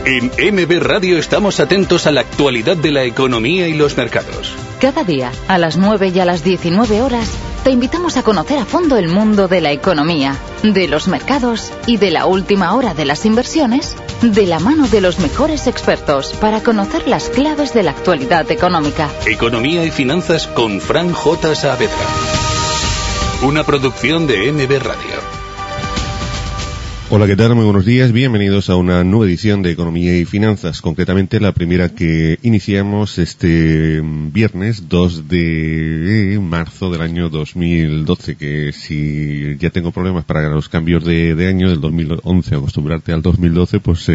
En MB Radio estamos atentos a la actualidad de la economía y los mercados. Cada día, a las 9 y a las 19 horas, te invitamos a conocer a fondo el mundo de la economía, de los mercados y de la última hora de las inversiones, de la mano de los mejores expertos para conocer las claves de la actualidad económica. Economía y finanzas con Fran J. Saavedra. Una producción de MB Radio. Hola, ¿qué tal? Muy buenos días. Bienvenidos a una nueva edición de Economía y Finanzas, concretamente la primera que iniciamos este viernes 2 de marzo del año 2012, que si ya tengo problemas para los cambios de año del 2011, acostumbrarte al 2012, pues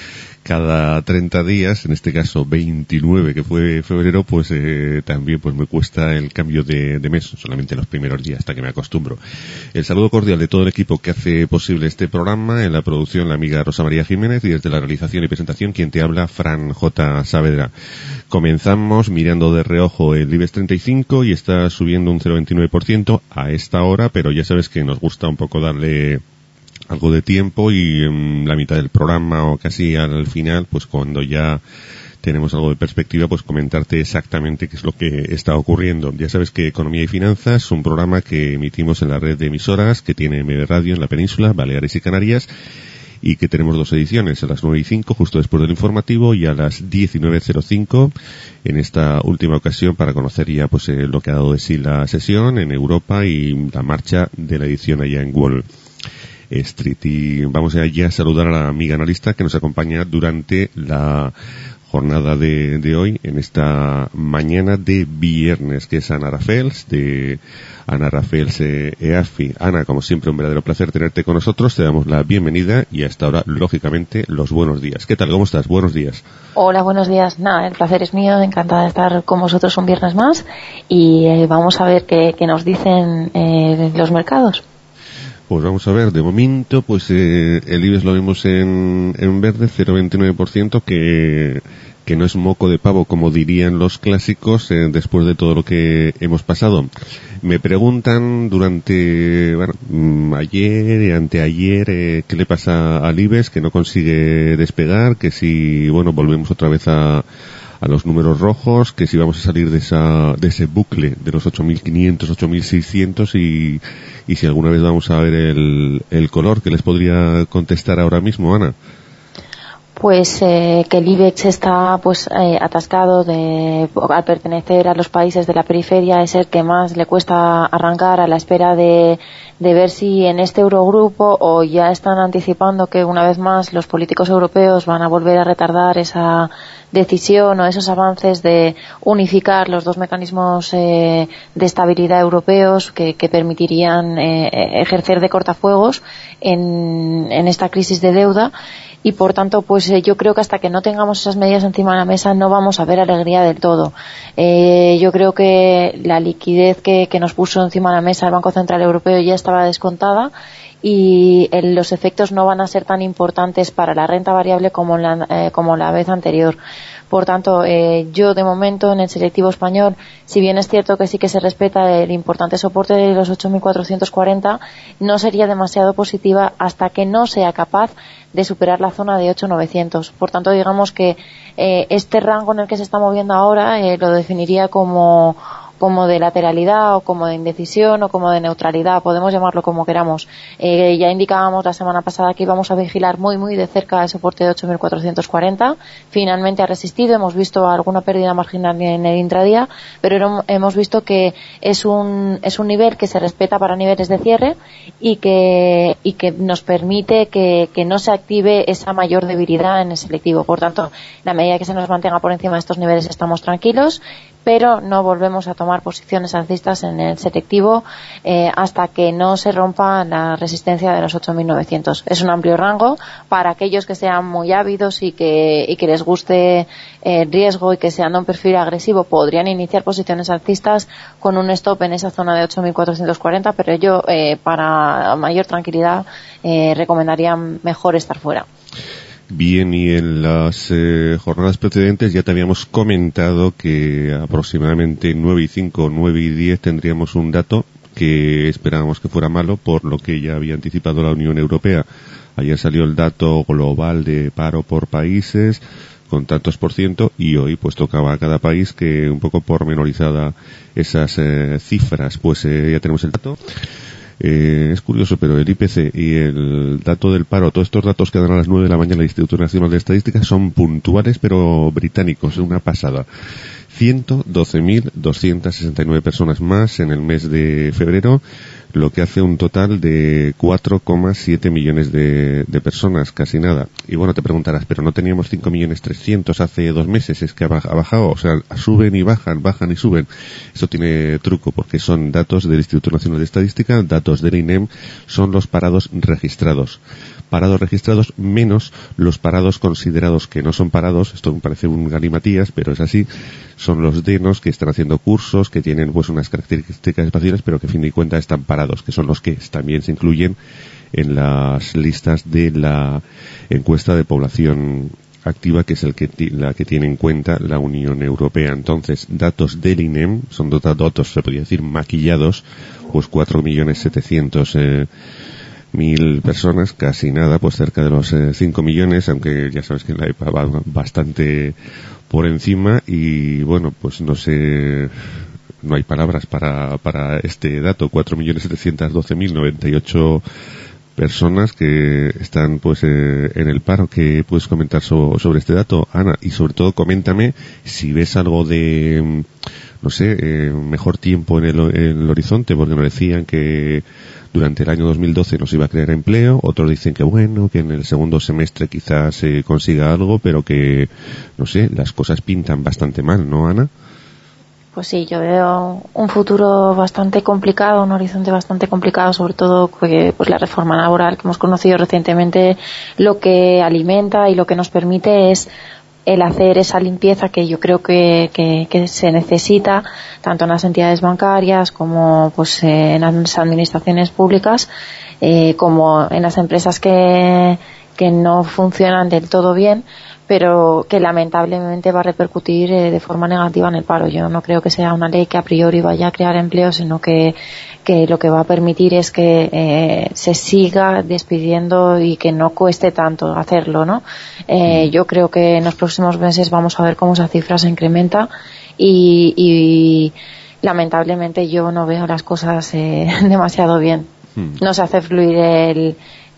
cada 30 días, en este caso 29 que fue febrero, pues también pues me cuesta el cambio de mes, solamente los primeros días hasta que me acostumbro. El saludo cordial de todo el equipo que hace posible este programa, en la producción la amiga Rosa María Jiménez y desde la realización y presentación quien te habla, Fran J. Saavedra. Comenzamos mirando de reojo el IBEX 35 y está subiendo un 0,29% a esta hora, pero ya sabes que nos gusta un poco darle algo de tiempo y en la mitad del programa o casi al final, pues cuando ya tenemos algo de perspectiva, pues comentarte exactamente qué es lo que está ocurriendo. Ya sabes que Economía y Finanzas es un programa que emitimos en la red de emisoras que tiene MB Radio en la península, Baleares y Canarias, y que tenemos dos ediciones, a las 9:05 justo después del informativo y a las 19:05 en esta última ocasión para conocer ya pues lo que ha dado de sí la sesión en Europa y la marcha de la edición allá en Wall Street. Y vamos ya a saludar a la amiga analista que nos acompaña durante la jornada de hoy, en esta mañana de viernes, que es Ana Rafels, de Ana Rafels EAFI. Ana, como siempre, un verdadero placer tenerte con nosotros. Te damos la bienvenida y hasta ahora, lógicamente, los buenos días. ¿Qué tal? ¿Cómo estás? Buenos días. Hola, buenos días. Nada, el placer es mío, encantada de estar con vosotros un viernes más y vamos a ver qué nos dicen los mercados. Pues vamos a ver, de momento, pues el IBEX lo vemos en verde, 0,29%, que no es moco de pavo, como dirían los clásicos, después de todo lo que hemos pasado. Me preguntan durante, ayer y anteayer, qué le pasa al IBEX, que no consigue despegar, que si, volvemos otra vez a los números rojos, que si vamos a salir de ese bucle de los 8.500, 8.600 y si alguna vez vamos a ver el color. ¿Qué les podría contestar ahora mismo, Ana? Pues que el IBEX está atascado al pertenecer a los países de la periferia, es el que más le cuesta arrancar, a la espera de ver si en este Eurogrupo o ya están anticipando que una vez más los políticos europeos van a volver a retardar esa decisión o esos avances de unificar los dos mecanismos de estabilidad europeos que permitirían ejercer de cortafuegos en esta crisis de deuda. Y por tanto, yo creo que hasta que no tengamos esas medidas encima de la mesa no vamos a ver alegría del todo. Yo creo que la liquidez que nos puso encima de la mesa el Banco Central Europeo ya estaba descontada y los efectos no van a ser tan importantes para la renta variable como la vez anterior. Por tanto, yo de momento en el selectivo español, si bien es cierto que sí que se respeta el importante soporte de los 8.440, no sería demasiado positiva hasta que no sea capaz de superar la zona de 8.900. Por tanto, digamos que este rango en el que se está moviendo ahora lo definiría como de lateralidad o como de indecisión o como de neutralidad, podemos llamarlo como queramos. Ya indicábamos la semana pasada que íbamos a vigilar muy muy de cerca el soporte de 8.440, finalmente ha resistido, hemos visto alguna pérdida marginal en el intradía, pero hemos visto que es un nivel que se respeta para niveles de cierre y que nos permite que no se active esa mayor debilidad en el selectivo. Por tanto, la medida que se nos mantenga por encima de estos niveles estamos tranquilos, pero no volvemos a tomar posiciones alcistas en el selectivo hasta que no se rompa la resistencia de los 8.900. Es un amplio rango para aquellos que sean muy ávidos y que les guste el riesgo y que sean de un perfil agresivo. Podrían iniciar posiciones alcistas con un stop en esa zona de 8.440, pero yo para mayor tranquilidad recomendaría mejor estar fuera. Bien, y en las jornadas precedentes ya te habíamos comentado que aproximadamente 9:05, 9:10 tendríamos un dato que esperábamos que fuera malo, por lo que ya había anticipado la Unión Europea. Ayer salió el dato global de paro por países, con tantos por ciento, y hoy pues tocaba a cada país que un poco pormenorizada esas cifras. Pues ya tenemos el dato. Es curioso, pero el IPC y el dato del paro, todos estos datos que dan a las 9 de la mañana el Instituto Nacional de Estadística son puntuales pero británicos, es una pasada. 112.269 personas más en el mes de febrero, lo que hace un total de 4,7 millones de personas, casi nada. Y bueno, te preguntarás, pero no teníamos 5.300.000 hace 2 meses, es que ha bajado, o sea, suben y bajan y suben. Eso tiene truco, porque son datos del Instituto Nacional de Estadística, datos del INEM, son los parados registrados. Parados registrados menos los parados considerados que no son parados, esto me parece un galimatías, pero es así, son los DENOS que están haciendo cursos, que tienen pues unas características espaciales, pero que a fin de cuentas están parados, que son los que también se incluyen en las listas de la encuesta de población activa, que es la que tiene en cuenta la Unión Europea. Entonces, datos del INEM, son datos, se podría decir, maquillados, pues 4.700.000 personas, casi nada, pues cerca de los 5 millones, aunque ya sabes que la EPA va bastante por encima, y bueno, pues no sé, no hay palabras para este dato. 4.712.098 personas que están pues en el paro. ¿Qué puedes comentar sobre este dato, Ana? Y sobre todo coméntame si ves algo de, no sé, mejor tiempo en el horizonte, porque nos decían que durante el año 2012 nos iba a crear empleo, otros dicen que bueno, que en el segundo semestre quizás se consiga algo, pero que, no sé, las cosas pintan bastante mal, ¿no, Ana? Pues sí, yo veo un futuro bastante complicado, un horizonte bastante complicado, sobre todo porque pues la reforma laboral que hemos conocido recientemente lo que alimenta y lo que nos permite es el hacer esa limpieza que yo creo que se necesita tanto en las entidades bancarias como pues en las administraciones públicas, como en las empresas que no funcionan del todo bien, pero que lamentablemente va a repercutir de forma negativa en el paro. Yo no creo que sea una ley que a priori vaya a crear empleo, sino que lo que va a permitir es que se siga despidiendo y que no cueste tanto hacerlo, ¿no? Yo creo que en los próximos meses vamos a ver cómo esa cifra se incrementa y lamentablemente yo no veo las cosas demasiado bien. No se hace fluir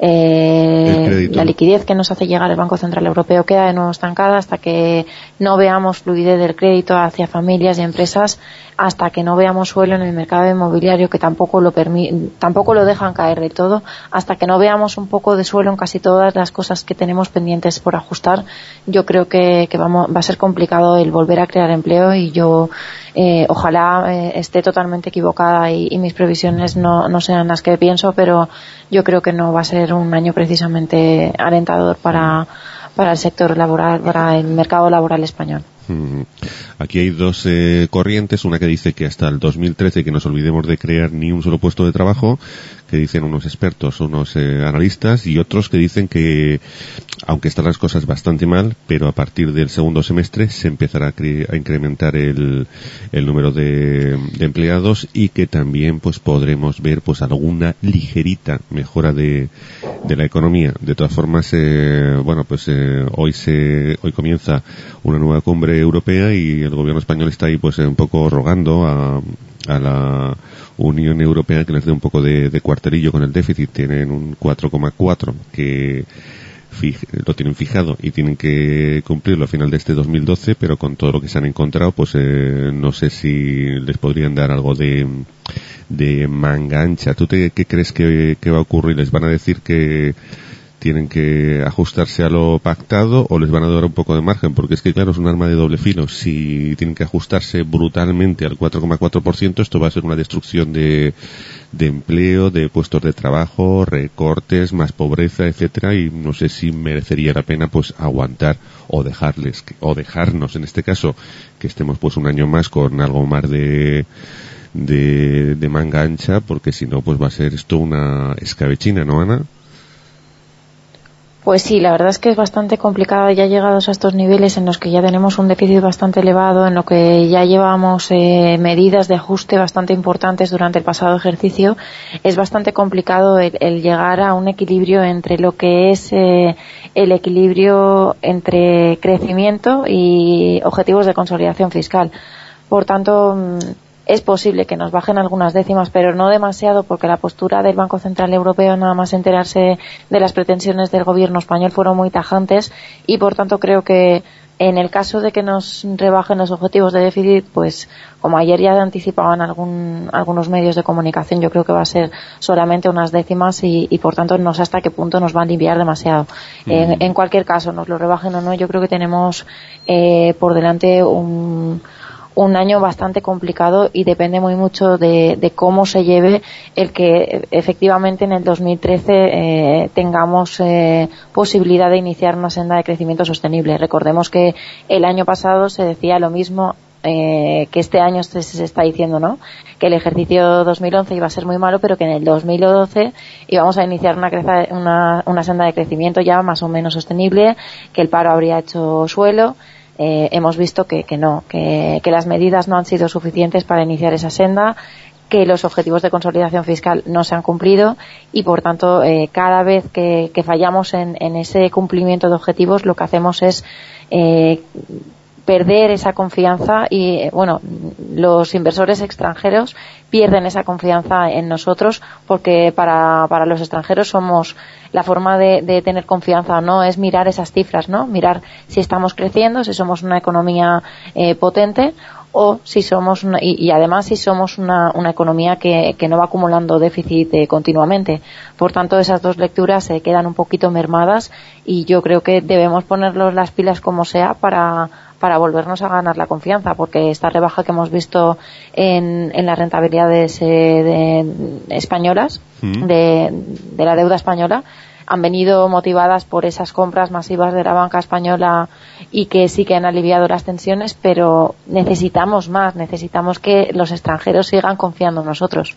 la liquidez que nos hace llegar el Banco Central Europeo queda de nuevo estancada hasta que no veamos fluidez del crédito hacia familias y empresas, hasta que no veamos suelo en el mercado inmobiliario, que tampoco lo dejan caer de todo, hasta que no veamos un poco de suelo en casi todas las cosas que tenemos pendientes por ajustar. Yo creo que va a ser complicado el volver a crear empleo, y yo ojalá esté totalmente equivocada y mis previsiones no sean las que pienso, pero yo creo que no va a ser un año precisamente alentador para el sector laboral, para el mercado laboral español. Aquí hay dos corrientes, una que dice que hasta el 2013 que nos olvidemos de crear ni un solo puesto de trabajo, que dicen unos expertos, unos analistas, y otros que dicen que aunque están las cosas bastante mal, pero a partir del segundo semestre se empezará a incrementar el número de empleados, y que también pues podremos ver pues alguna ligerita mejora de la economía. De todas formas, bueno, pues hoy comienza una nueva cumbre europea y el gobierno español está ahí pues un poco rogando a la Unión Europea que les dé un poco de cuartelillo con el déficit. Tienen un 4,4 que lo tienen fijado y tienen que cumplirlo a final de este 2012, pero con todo lo que se han encontrado pues no sé si les podrían dar algo de manga ancha. ¿Tú qué crees que va a ocurrir? ¿Les van a decir que tienen que ajustarse a lo pactado o les van a dar un poco de margen? Porque es que claro, es un arma de doble filo. Si tienen que ajustarse brutalmente al 4,4%, esto va a ser una destrucción de empleo, de puestos de trabajo, recortes, más pobreza, etcétera, y no sé si merecería la pena pues aguantar o dejarnos en este caso que estemos pues un año más con algo más de manga ancha, porque si no pues va a ser esto una escabechina, ¿no, Ana? Pues sí, la verdad es que es bastante complicado, ya llegados a estos niveles en los que ya tenemos un déficit bastante elevado, en lo que ya llevamos medidas de ajuste bastante importantes durante el pasado ejercicio, es bastante complicado el llegar a un equilibrio entre lo que es el equilibrio entre crecimiento y objetivos de consolidación fiscal. Por tanto, es posible que nos bajen algunas décimas, pero no demasiado, porque la postura del Banco Central Europeo, nada más enterarse de las pretensiones del gobierno español, fueron muy tajantes, y por tanto creo que en el caso de que nos rebajen los objetivos de déficit, pues como ayer ya anticipaban algunos medios de comunicación, yo creo que va a ser solamente unas décimas y por tanto no sé hasta qué punto nos van a aliviar demasiado. En cualquier caso, nos lo rebajen o no, yo creo que tenemos por delante un año bastante complicado, y depende muy mucho de cómo se lleve el que efectivamente en el 2013 tengamos posibilidad de iniciar una senda de crecimiento sostenible. Recordemos que el año pasado se decía lo mismo que este año se está diciendo, ¿no? Que el ejercicio 2011 iba a ser muy malo, pero que en el 2012 íbamos a iniciar una senda de crecimiento ya más o menos sostenible, que el paro habría hecho suelo. Hemos visto que no, que las medidas no han sido suficientes para iniciar esa senda, que los objetivos de consolidación fiscal no se han cumplido, y por tanto cada vez que fallamos en ese cumplimiento de objetivos, lo que hacemos es perder esa confianza, y los inversores extranjeros pierden esa confianza en nosotros, porque para los extranjeros somos la forma de tener confianza, no es mirar esas cifras, no mirar si estamos creciendo, si somos una economía potente, o si somos y además si somos una economía que no va acumulando déficit continuamente. Por tanto, esas dos lecturas se quedan un poquito mermadas, y yo creo que debemos ponernos las pilas como sea para volvernos a ganar la confianza, porque esta rebaja que hemos visto en las rentabilidades españolas, de la deuda española, han venido motivadas por esas compras masivas de la banca española, y que sí que han aliviado las tensiones, pero necesitamos más, necesitamos que los extranjeros sigan confiando en nosotros.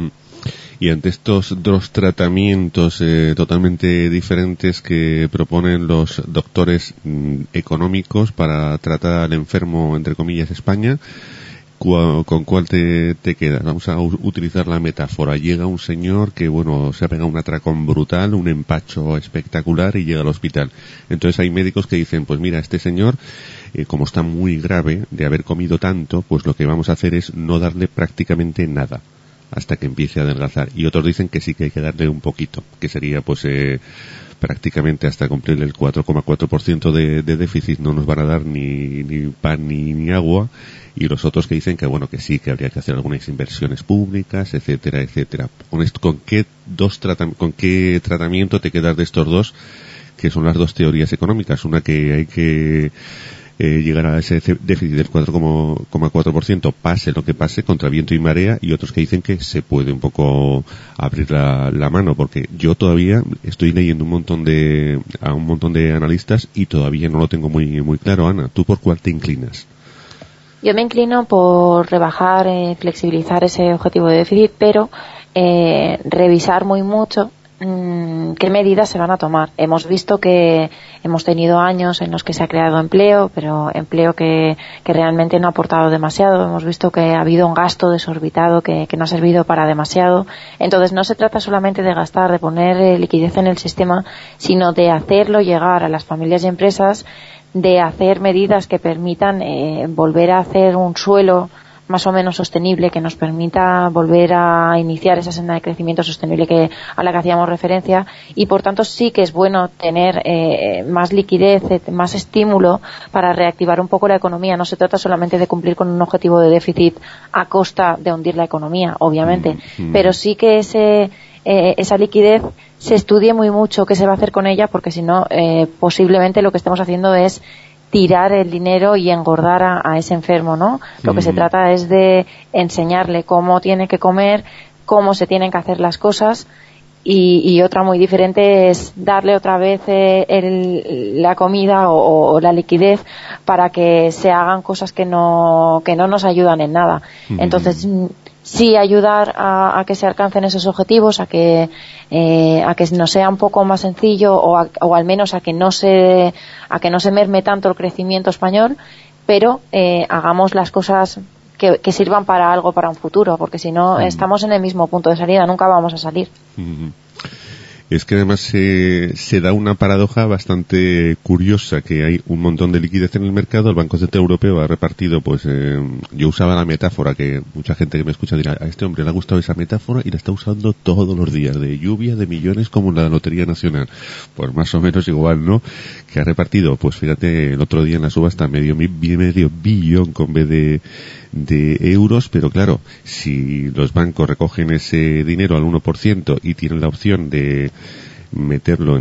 Y ante estos dos tratamientos totalmente diferentes que proponen los doctores económicos para tratar al enfermo, entre comillas, España, ¿con cuál te quedas? Vamos a utilizar la metáfora. Llega un señor que, se ha pegado un atracón brutal, un empacho espectacular, y llega al hospital. Entonces hay médicos que dicen, pues mira, este señor, como está muy grave de haber comido tanto, pues lo que vamos a hacer es no darle prácticamente nada hasta que empiece a adelgazar. Y otros dicen que sí, que hay que darle un poquito, que sería prácticamente hasta cumplir el 4,4% de déficit no nos van a dar ni pan ni agua. Y los otros que dicen que que sí, que habría que hacer algunas inversiones públicas, etcétera, etcétera. ¿Con qué tratamiento te quedas de estos dos, que son las dos teorías económicas? Una que hay que llegar a ese déficit del 4,4%, pase lo que pase, contra viento y marea, y otros que dicen que se puede un poco abrir la mano, porque yo todavía estoy leyendo a un montón de analistas y todavía no lo tengo muy claro. Ana, ¿tú por cuál te inclinas? Yo me inclino por rebajar, flexibilizar ese objetivo de déficit, pero revisar muy mucho qué medidas se van a tomar. Hemos visto que hemos tenido años en los que se ha creado empleo, pero empleo que realmente no ha aportado demasiado. Hemos visto que ha habido un gasto desorbitado que no ha servido para demasiado. Entonces no se trata solamente de gastar, de poner liquidez en el sistema, sino de hacerlo llegar a las familias y empresas, de hacer medidas que permitan volver a hacer un suelo más o menos sostenible, que nos permita volver a iniciar esa senda de crecimiento sostenible a la que hacíamos referencia, y por tanto sí que es bueno tener más liquidez, más estímulo para reactivar un poco la economía. No se trata solamente de cumplir con un objetivo de déficit a costa de hundir la economía, obviamente, pero sí que esa liquidez se estudie muy mucho qué se va a hacer con ella, porque si no, posiblemente lo que estemos haciendo es tirar el dinero y engordar a ese enfermo, ¿no? Lo que se trata es de enseñarle cómo tiene que comer, cómo se tienen que hacer las cosas, y otra muy diferente es darle otra vez la comida o la liquidez para que se hagan cosas que no nos ayudan en nada. Entonces, sí ayudar a que se alcancen esos objetivos, a que nos sea un poco más sencillo o al menos a que no se merme tanto el crecimiento español, pero hagamos las cosas que sirvan para algo, para un futuro, porque si no estamos en el mismo punto de salida, nunca vamos a salir. Es que además se da una paradoja bastante curiosa, que hay un montón de liquidez en el mercado, el Banco Central Europeo ha repartido, pues yo usaba la metáfora, que mucha gente que me escucha dirá, a este hombre le ha gustado esa metáfora y la está usando todos los días, de lluvia de millones como la Lotería Nacional. Pues más o menos igual, ¿no? Que ha repartido, pues fíjate, el otro día en la subasta medio billón con vez de euros, pero claro, si los bancos recogen ese dinero al 1% y tienen la opción de meterlo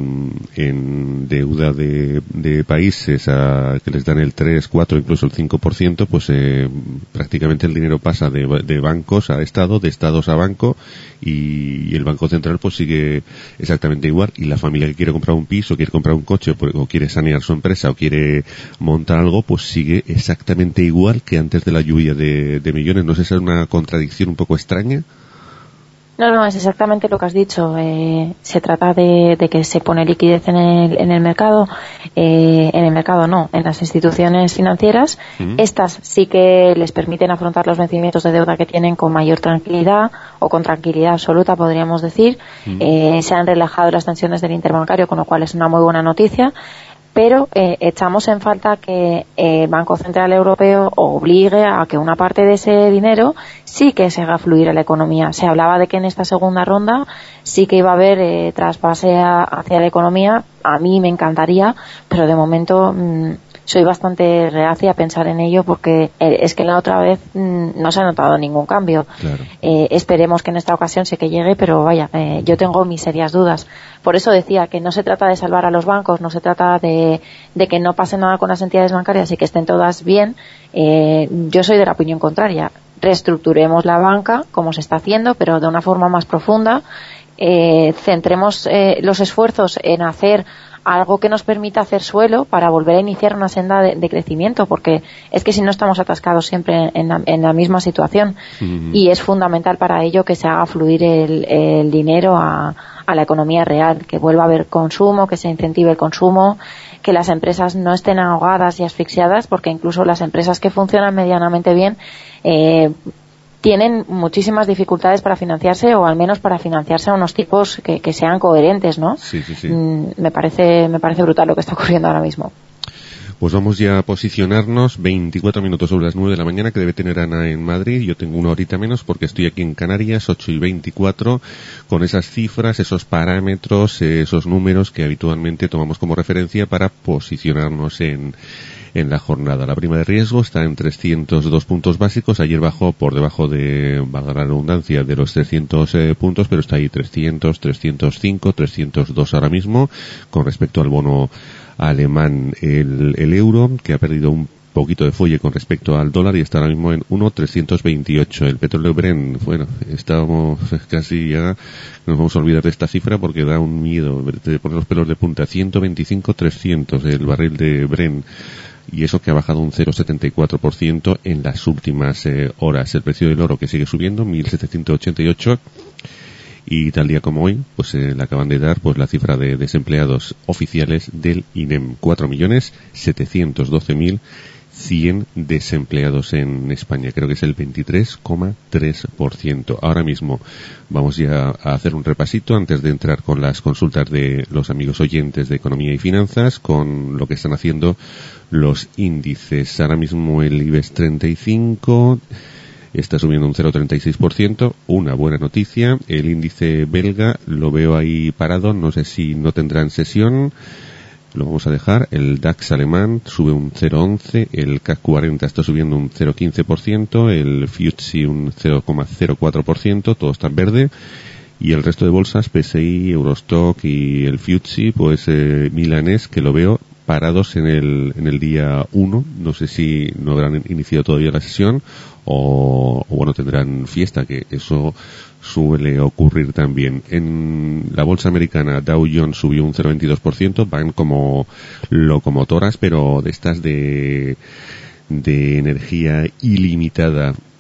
en deuda de países que les dan el 3, 4, incluso el 5%, pues prácticamente el dinero pasa de bancos a Estado, de Estados a banco, y el Banco Central pues sigue exactamente igual, y la familia que quiere comprar un piso, quiere comprar un coche, o quiere sanear su empresa, o quiere montar algo, pues sigue exactamente igual que antes de la lluvia de millones. ¿No sé si es una contradicción un poco extraña? No, es exactamente lo que has dicho. Se trata de que se pone liquidez en el mercado. En el mercado no, en las instituciones financieras. Estas sí que les permiten afrontar los vencimientos de deuda que tienen con mayor tranquilidad, o con tranquilidad absoluta, podríamos decir. Se han relajado las tensiones del interbancario, con lo cual es una muy buena noticia. Pero echamos en falta que el Banco Central Europeo obligue a que una parte de ese dinero sí que se haga fluir a la economía. Se hablaba de que en esta segunda ronda sí que iba a haber traspase hacia la economía. A mí me encantaría, pero de momento soy bastante reacia a pensar en ello, porque es que la otra vez no se ha notado ningún cambio. Claro. Esperemos que en esta ocasión sí que llegue, pero vaya, yo tengo mis serias dudas. Por eso decía que no se trata de salvar a los bancos, no se trata de que no pase nada con las entidades bancarias y que estén todas bien. Yo soy de la opinión contraria. Reestructuremos la banca, como se está haciendo, pero de una forma más profunda. Centremos los esfuerzos en hacer algo que nos permita hacer suelo para volver a iniciar una senda de crecimiento, porque es que si no estamos atascados siempre en la misma situación. Y es fundamental para ello que se haga fluir el dinero a la economía real, que vuelva a haber consumo, que se incentive el consumo, que las empresas no estén ahogadas y asfixiadas, porque incluso las empresas que funcionan medianamente bien tienen muchísimas dificultades para financiarse, o al menos para financiarse a unos tipos que sean coherentes, ¿no? Sí. Me parece brutal lo que está ocurriendo ahora mismo. Pues vamos ya a posicionarnos. 24 minutos sobre las 9 de la mañana, que debe tener Ana en Madrid. Yo tengo una horita menos porque estoy aquí en Canarias, 8:24, con esas cifras, esos parámetros, esos números que habitualmente tomamos como referencia para posicionarnos en la jornada. La prima de riesgo está en 302 puntos básicos. Ayer bajó por debajo de, valga la redundancia, de los 300 puntos, pero está ahí 300, 305, 302 ahora mismo. Con respecto al bono alemán, el euro, que ha perdido un poquito de fuelle con respecto al dólar y está ahora mismo en 1,328. El petróleo Brent, bueno, estábamos casi ya, nos vamos a olvidar de esta cifra porque da un miedo, te pone los pelos de punta. 125,300 el barril de Brent, y eso que ha bajado un 0,74% en las últimas horas. El precio del oro, que sigue subiendo, 1.788, y tal día como hoy, pues le acaban de dar pues la cifra de desempleados oficiales del INEM, 4.712.100 desempleados en España. Creo que es el 23,3%. Ahora mismo vamos ya a hacer un repasito antes de entrar con las consultas de los amigos oyentes de Economía y Finanzas, con lo que están haciendo los índices. Ahora mismo el IBEX 35 está subiendo un 0,36%, una buena noticia. El índice belga lo veo ahí parado, no sé si no tendrán sesión, lo vamos a dejar. El DAX alemán sube un 0,11%, el CAC 40 está subiendo un 0,15%, el FTSE un 0,04%, todo está en verde. Y el resto de bolsas, PSI, Eurostock y el FTSE, pues milanés, que lo veo parados en el día 1. No sé si no habrán iniciado todavía la sesión o bueno, tendrán fiesta, que eso suele ocurrir también. En la bolsa americana, Dow Jones subió un 0,22%, van como locomotoras, pero de estas de energía ilimitada.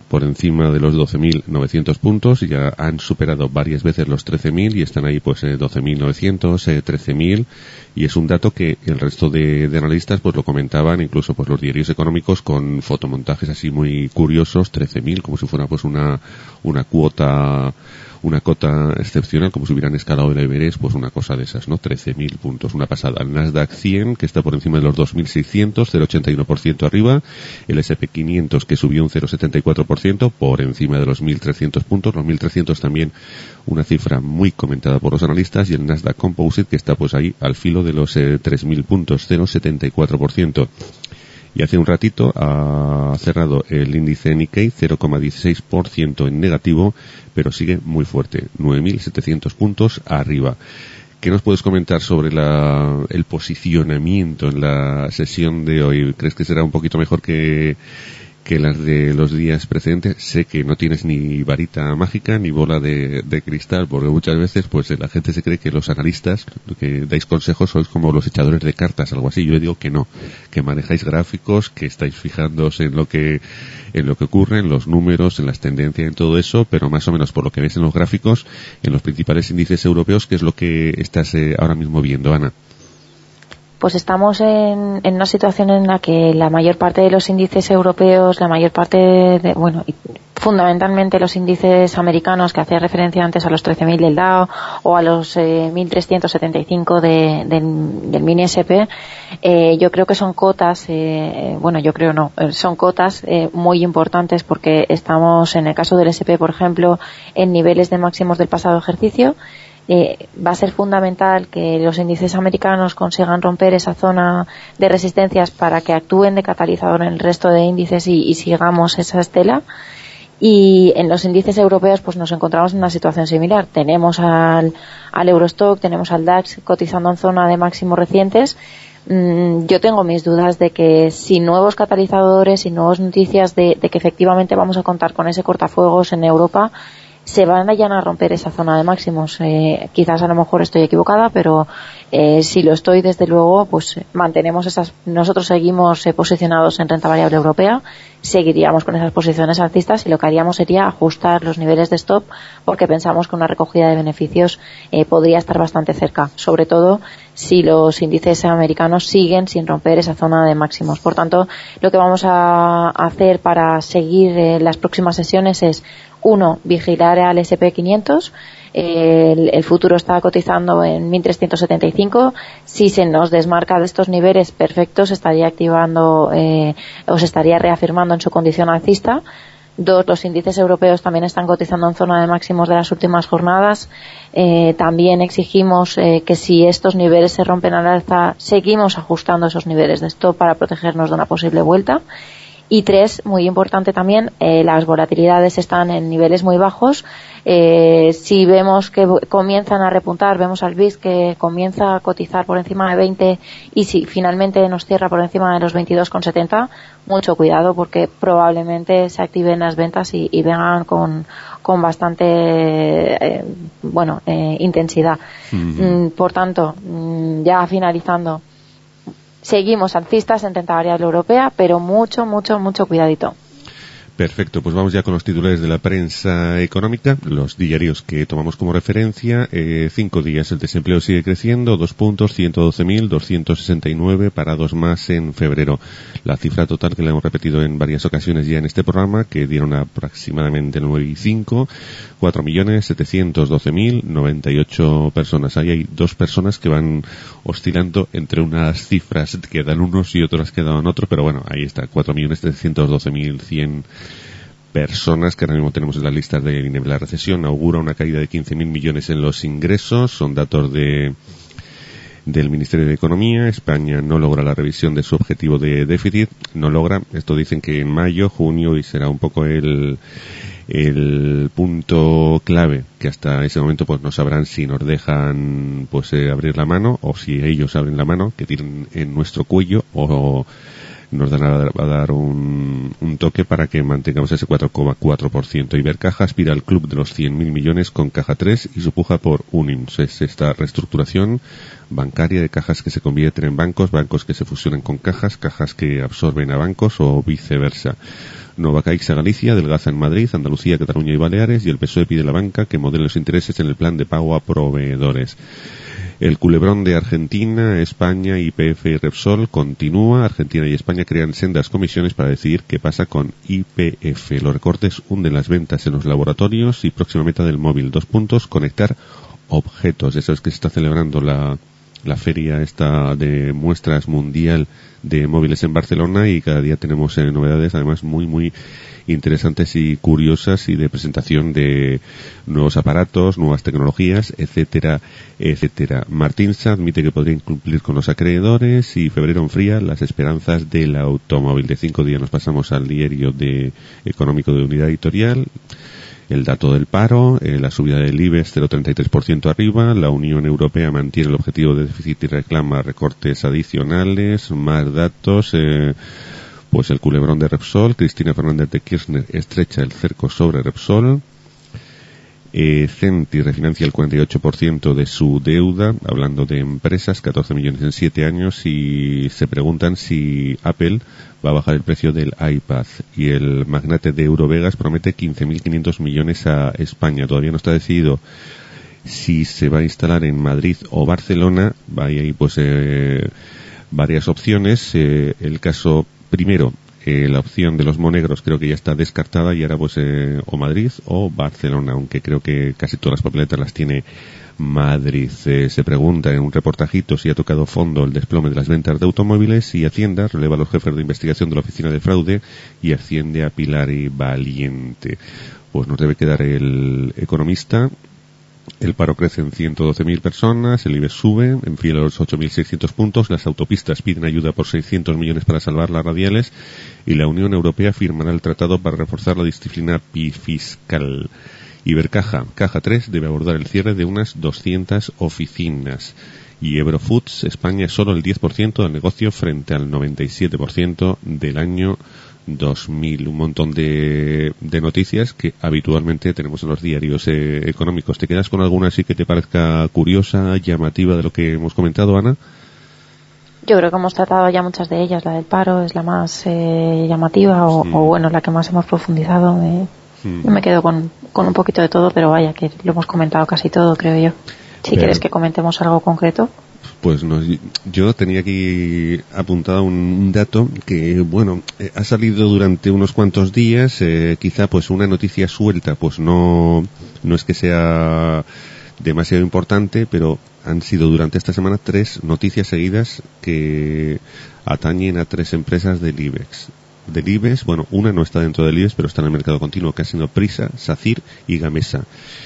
por encima de los 12.900 puntos, ya han superado varias veces los 13.000 y están ahí pues 12.900, 13.000, y es un dato que el resto de analistas pues lo comentaban, incluso pues los diarios económicos con fotomontajes así muy curiosos, 13.000, como si fuera pues una cota excepcional, como si hubieran escalado el Everest, pues una cosa de esas, ¿no? 13.000 puntos, una pasada. El Nasdaq 100, que está por encima de los 2.600, 0,81% arriba. El S&P 500, que subió un 0,74%, por encima de los 1.300 puntos. Los 1.300 también una cifra muy comentada por los analistas. Y el Nasdaq Composite, que está pues ahí al filo de los 3.000 puntos, 0,74%. Y hace un ratito ha cerrado el índice Nikkei 0,16% en negativo, pero sigue muy fuerte, 9.700 puntos arriba. ¿Qué nos puedes comentar sobre el posicionamiento en la sesión de hoy? ¿Crees que será un poquito mejor que las de los días precedentes? Sé que no tienes ni varita mágica ni bola de cristal, porque muchas veces pues la gente se cree que los analistas que dais consejos sois como los echadores de cartas, algo así. Yo digo que no, que manejáis gráficos, que estáis fijándoos en lo que ocurre, en los números, en las tendencias, en todo eso, pero más o menos por lo que ves en los gráficos, en los principales índices europeos, ¿qué es lo que estás ahora mismo viendo, Ana? Pues estamos en una situación en la que la mayor parte de los índices europeos, la mayor parte fundamentalmente los índices americanos, que hacía referencia antes a los 13.000 del Dow o a los 1.375 del mini S&P, yo creo que son cotas, son cotas muy importantes, porque estamos, en el caso del S&P, por ejemplo, en niveles de máximos del pasado ejercicio. Va a ser fundamental que los índices americanos consigan romper esa zona de resistencias para que actúen de catalizador en el resto de índices y sigamos esa estela. Y en los índices europeos pues nos encontramos en una situación similar. Tenemos al Eurostock, tenemos al DAX cotizando en zona de máximos recientes. Yo tengo mis dudas de que sin nuevos catalizadores, sin nuevas noticias de que efectivamente vamos a contar con ese cortafuegos en Europa, se van a romper esa zona de máximos. Quizás a lo mejor estoy equivocada, pero si lo estoy, desde luego, pues nosotros seguimos posicionados en renta variable europea, seguiríamos con esas posiciones alcistas y lo que haríamos sería ajustar los niveles de stop, porque pensamos que una recogida de beneficios podría estar bastante cerca, sobre todo si los índices americanos siguen sin romper esa zona de máximos. Por tanto, lo que vamos a hacer para seguir las próximas sesiones es: 1, vigilar al S&P 500. El futuro está cotizando en 1.375. Si se nos desmarca de estos niveles, perfecto, se estaría activando o se estaría reafirmando en su condición alcista. 2, los índices europeos también están cotizando en zona de máximos de las últimas jornadas. También exigimos que si estos niveles se rompen al alza, seguimos ajustando esos niveles de stop para protegernos de una posible vuelta. Y 3, muy importante también, las volatilidades están en niveles muy bajos. Si vemos que comienzan a repuntar, vemos al VIX que comienza a cotizar por encima de 20, y si finalmente nos cierra por encima de los 22,70, mucho cuidado, porque probablemente se activen las ventas y vengan con bastante intensidad. Uh-huh. Por tanto, ya finalizando, seguimos alcistas en renta variable europea, pero mucho cuidadito. Perfecto, pues vamos ya con los titulares de la prensa económica, los diarios que tomamos como referencia. 5 días, el desempleo sigue creciendo, 2 puntos, 112.269 parados más en febrero. La cifra total, que la hemos repetido en varias ocasiones ya en este programa, que dieron aproximadamente 9,5, 4.712.098 personas. Ahí hay 2 personas que van oscilando entre unas cifras que dan unos y otras que dan otros, pero bueno, ahí está, 4.712.100 personas que ahora mismo tenemos en las listas de INE. La recesión augura una caída de 15.000 millones en los ingresos, son datos del Ministerio de Economía. España no logra la revisión de su objetivo de déficit, esto dicen que en mayo, junio, y será un poco el punto clave, que hasta ese momento pues no sabrán si nos dejan abrir la mano, o si ellos abren la mano, que tienen en nuestro cuello, o nos va a dar un toque para que mantengamos ese 4,4%. Ibercaja aspira al club de los 100.000 millones con Caja 3 y su puja por Unions. Es esta reestructuración bancaria de cajas que se convierten en bancos, bancos que se fusionan con cajas, cajas que absorben a bancos o viceversa. Nova Caixa Galicia adelgaza en Madrid, Andalucía, Cataluña y Baleares, y el PSOE pide a la banca que modele los intereses en el plan de pago a proveedores. El culebrón de Argentina, España, YPF y Repsol continúa. Argentina y España crean sendas comisiones para decidir qué pasa con YPF. Los recortes hunden las ventas en los laboratorios y próxima meta del móvil. 2 puntos, conectar objetos. Eso es que se está celebrando la feria esta de muestras mundial de móviles en Barcelona, y cada día tenemos novedades, además muy interesantes y curiosas, y de presentación de nuevos aparatos, nuevas tecnologías, etcétera, etcétera. Martinsa admite que podría incumplir con los acreedores, y febrero enfría las esperanzas del automóvil. De 5 días nos pasamos al diario económico de Unidad Editorial. El dato del paro, la subida del IBEX 0,33% arriba, la Unión Europea mantiene el objetivo de déficit y reclama recortes adicionales, más datos, pues el culebrón de Repsol, Cristina Fernández de Kirchner estrecha el cerco sobre Repsol, Centi refinancia el 48% de su deuda, hablando de empresas, 14 millones en 7 años, y se preguntan si Apple va a bajar el precio del iPad. Y el magnate de Eurovegas promete 15.500 millones a España. Todavía no está decidido si se va a instalar en Madrid o Barcelona. Hay ahí pues varias opciones. El caso primero, la opción de los monegros creo que ya está descartada, y ahora pues o Madrid o Barcelona, aunque creo que casi todas las papeletas las tiene Madrid. Se pregunta en un reportajito si ha tocado fondo el desplome de las ventas de automóviles, y Hacienda releva a los jefes de investigación de la Oficina de Fraude y asciende a Pilar y Valiente. Pues nos debe quedar el economista. El paro crece en 112.000 personas, el IBEX sube, enfila los 8.600 puntos, las autopistas piden ayuda por 600 millones para salvar las radiales, y la Unión Europea firmará el tratado para reforzar la disciplina fiscal. Ibercaja, Caja 3, debe abordar el cierre de unas 200 oficinas. Y Eurofoods, España es solo el 10% del negocio frente al 97% del año 2000. Un montón de noticias que habitualmente tenemos en los diarios económicos. ¿Te quedas con alguna así que te parezca curiosa, llamativa de lo que hemos comentado, Ana? Yo creo que hemos tratado ya muchas de ellas. La del paro es la más llamativa o bueno, la que más hemos profundizado. Yo me quedo con un poquito de todo, pero vaya, que lo hemos comentado casi todo, creo yo. Si quieres que comentemos algo concreto. Pues no, yo tenía aquí apuntado un dato que, bueno, ha salido durante unos cuantos días, quizá pues una noticia suelta, pues no es que sea demasiado importante, pero han sido durante esta semana 3 noticias seguidas que atañen a 3 empresas del IBEX. Del IBEX, bueno, una no está dentro del IBEX, pero está en el mercado continuo, que ha sido Prisa, SACIR y Gamesa.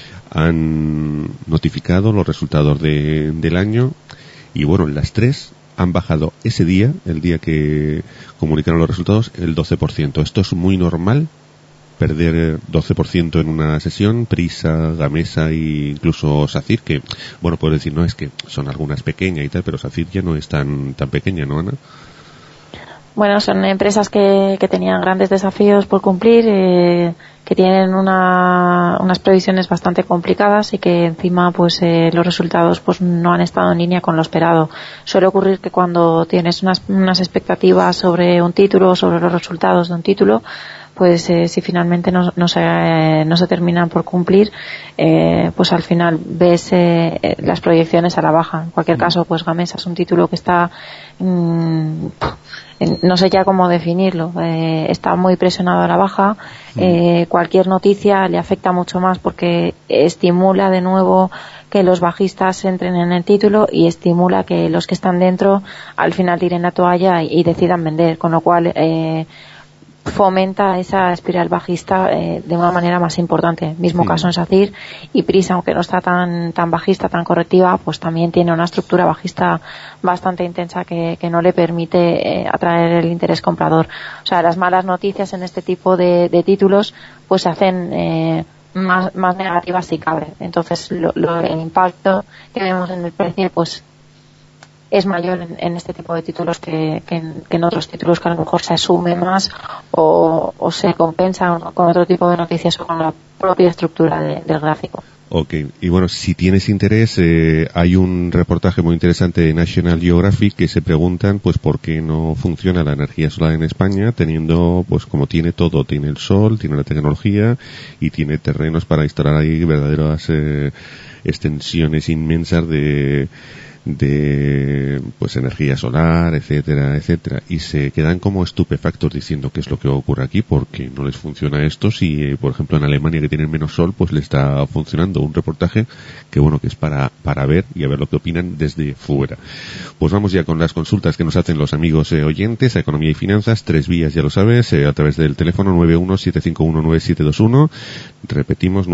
Han notificado los resultados del año, y bueno, las 3 han bajado ese día, el día que comunicaron los resultados, el 12%. Esto es muy normal, perder 12% en una sesión. Prisa, Gamesa e incluso SACIR, que, bueno, puedo decir, no, es que son algunas pequeñas y tal, pero SACIR ya no es tan pequeña, ¿no, Ana? Bueno, son empresas que tenían grandes desafíos por cumplir, que tienen unas previsiones bastante complicadas, y que encima pues los resultados pues no han estado en línea con lo esperado. Suele ocurrir que cuando tienes unas expectativas sobre un título, sobre los resultados de un título, pues si finalmente no se terminan por cumplir, pues al final ves las proyecciones a la baja. En cualquier caso, pues Gamesa es un título que está no sé ya cómo definirlo, está muy presionado a la baja. Cualquier noticia le afecta mucho más, porque estimula de nuevo que los bajistas entren en el título, y estimula que los que están dentro al final tiren la toalla y decidan vender, con lo cual fomenta esa espiral bajista de una manera más importante. Mismo caso en SACIR, y Prisa, aunque no está tan bajista, tan correctiva, pues también tiene una estructura bajista bastante intensa que no le permite atraer el interés comprador. O sea, las malas noticias en este tipo de títulos pues se hacen más negativas si cabe. Entonces el impacto que vemos en el precio pues es mayor en este tipo de títulos que en otros títulos, que a lo mejor se asume más o se compensa con otro tipo de noticias o con la propia estructura del gráfico. Ok, y bueno, si tienes interés, hay un reportaje muy interesante de National Geographic que se preguntan, pues, por qué no funciona la energía solar en España, teniendo, pues, como tiene todo, tiene el sol, tiene la tecnología y tiene terrenos para instalar ahí verdaderas extensiones inmensas de pues energía solar, etcétera, etcétera, y se quedan como estupefactos diciendo qué es lo que ocurre aquí, porque no les funciona esto si, por ejemplo, en Alemania, que tienen menos sol, pues le está funcionando. Un reportaje que bueno, que es para ver y a ver lo que opinan desde fuera. Pues vamos ya con las consultas que nos hacen los amigos oyentes a Economía y Finanzas. 3 vías, ya lo sabes, a través del teléfono 917519721, repetimos